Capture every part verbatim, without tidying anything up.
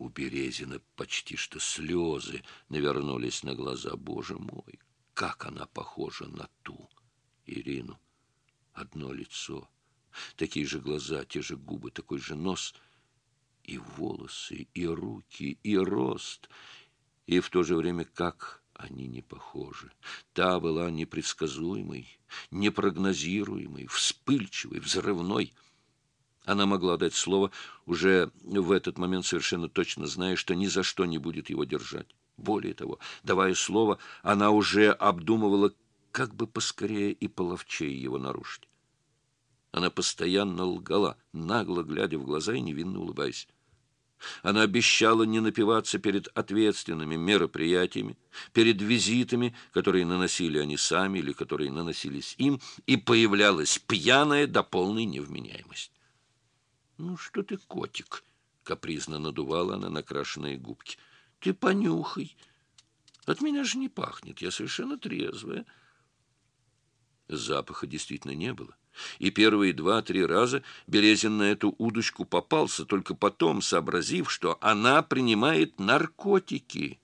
У Березина почти что слезы навернулись на глаза. Боже мой, как она похожа на ту Ирину! Одно лицо, такие же глаза, те же губы, такой же нос, и волосы, и руки, и рост, и в то же время как они не похожи. Та была непредсказуемой, непрогнозируемой, вспыльчивой, взрывной. Она могла дать слово, уже в этот момент совершенно точно зная, что ни за что не будет его держать. Более того, давая слово, она уже обдумывала, как бы поскорее и половчее его нарушить. Она постоянно лгала, нагло глядя в глаза и невинно улыбаясь. Она обещала не напиваться перед ответственными мероприятиями, перед визитами, которые наносили они сами или которые наносились им, и появлялась пьяная до полной невменяемости. «Ну что ты, котик?» — капризно надувала она накрашенные губки. «Ты понюхай. От меня же не пахнет, я совершенно трезвая». Запаха действительно не было. И первые два-три раза Березин на эту удочку попался, только потом сообразив, что она принимает наркотики.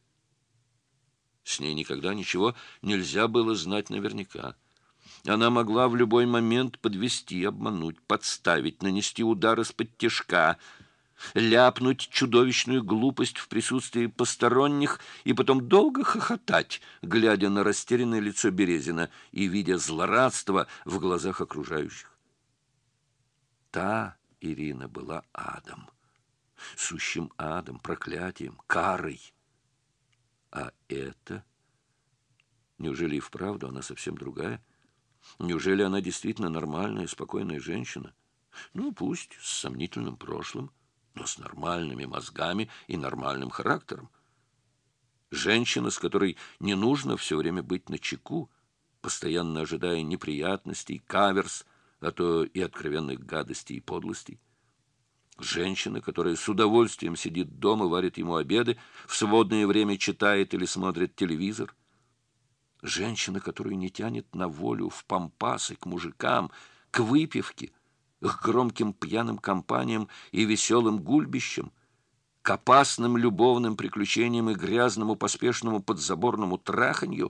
С ней никогда ничего нельзя было знать наверняка. Она могла в любой момент подвести, обмануть, подставить, нанести удар из-под тишка, ляпнуть чудовищную глупость в присутствии посторонних и потом долго хохотать, глядя на растерянное лицо Березина и видя злорадство в глазах окружающих. Та Ирина была адом, сущим адом, проклятием, карой. А это... Неужели и вправду она совсем другая? Неужели она действительно нормальная, спокойная женщина? Ну, пусть с сомнительным прошлым, но с нормальными мозгами и нормальным характером. Женщина, с которой не нужно все время быть начеку, постоянно ожидая неприятностей, каверс, а то и откровенных гадостей и подлостей. Женщина, которая с удовольствием сидит дома, варит ему обеды, в свободное время читает или смотрит телевизор. Женщина, которую не тянет на волю, в пампасы, к мужикам, к выпивке, к громким пьяным компаниям и веселым гульбищам, к опасным любовным приключениям и грязному поспешному подзаборному траханью.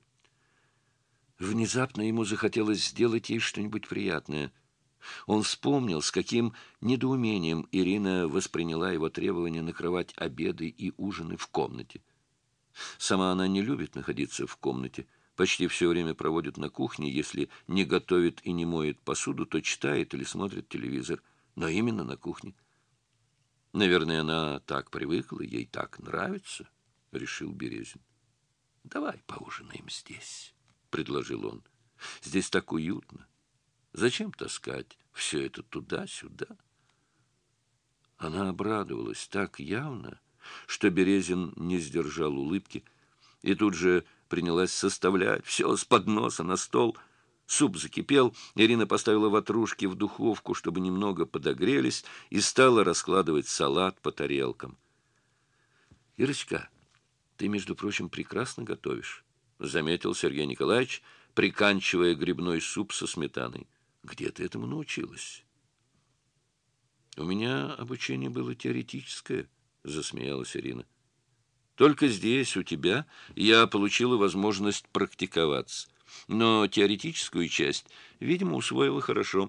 Внезапно ему захотелось сделать ей что-нибудь приятное. Он вспомнил, с каким недоумением Ирина восприняла его требование накрывать обеды и ужины в комнате. Сама она не любит находиться в комнате, почти все время проводит на кухне, если не готовит и не моет посуду, то читает или смотрит телевизор, но именно на кухне. Наверное, она так привыкла, ей так нравится, — решил Березин. — Давай поужинаем здесь, — предложил он. — Здесь так уютно. Зачем таскать все это туда-сюда? Она обрадовалась так явно, что Березин не сдержал улыбки и тут же принялась составлять все с подноса на стол. Суп закипел, Ирина поставила ватрушки в духовку, чтобы немного подогрелись, и стала раскладывать салат по тарелкам. — Ирочка, ты, между прочим, прекрасно готовишь, — заметил Сергей Николаевич, приканчивая грибной суп со сметаной. — Где ты этому научилась? — У меня обучение было теоретическое, — засмеялась Ирина. — Только здесь, у тебя, я получила возможность практиковаться. Но теоретическую часть, видимо, усвоила хорошо.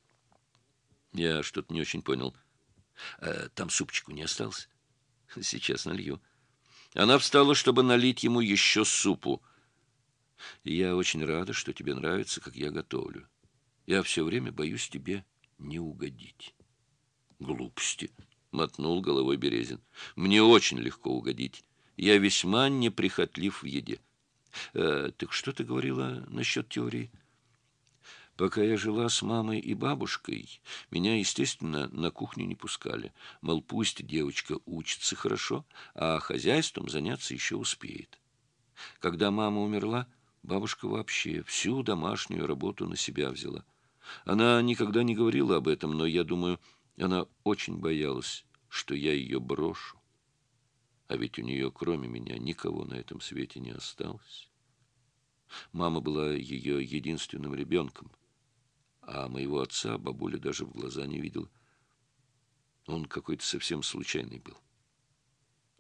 Я что-то не очень понял. А там супчику не осталось? Сейчас налью. Она встала, чтобы налить ему еще супу. Я очень рада, что тебе нравится, как я готовлю. Я все время боюсь тебе не угодить. Глупости, мотнул головой Березин. Мне очень легко угодить. Я весьма неприхотлив в еде. Э, так что ты говорила насчет теории? Пока я жила с мамой и бабушкой, меня, естественно, на кухню не пускали. Мол, пусть девочка учится хорошо, а хозяйством заняться еще успеет. Когда мама умерла, бабушка вообще всю домашнюю работу на себя взяла. Она никогда не говорила об этом, но, я думаю, она очень боялась, что я ее брошу. А ведь у нее, кроме меня, никого на этом свете не осталось. Мама была ее единственным ребенком, а моего отца бабуля даже в глаза не видела. Он какой-то совсем случайный был.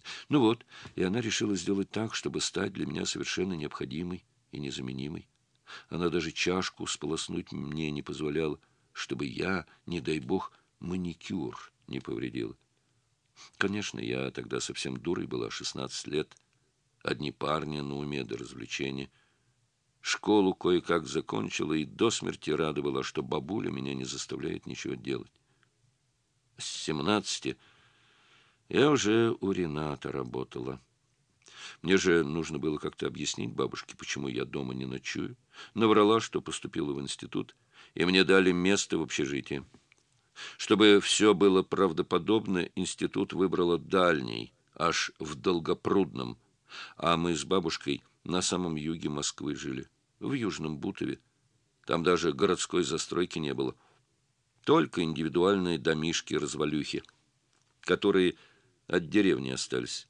Ну вот, и она решила сделать так, чтобы стать для меня совершенно необходимой и незаменимой. Она даже чашку сполоснуть мне не позволяла, чтобы я, не дай бог, маникюр не повредила. Конечно, я тогда совсем дурой была, шестнадцать лет. Одни парни на уме до развлечения. Школу кое-как закончила и до смерти рада была, что бабуля меня не заставляет ничего делать. С семнадцати я уже у Рената работала. Мне же нужно было как-то объяснить бабушке, почему я дома не ночую. Наврала, что поступила в институт, и мне дали место в общежитии. Чтобы все было правдоподобно, институт выбрала дальний, аж в Долгопрудном, а мы с бабушкой на самом юге Москвы жили, в Южном Бутове. Там даже городской застройки не было, только индивидуальные домишки-развалюхи, которые от деревни остались.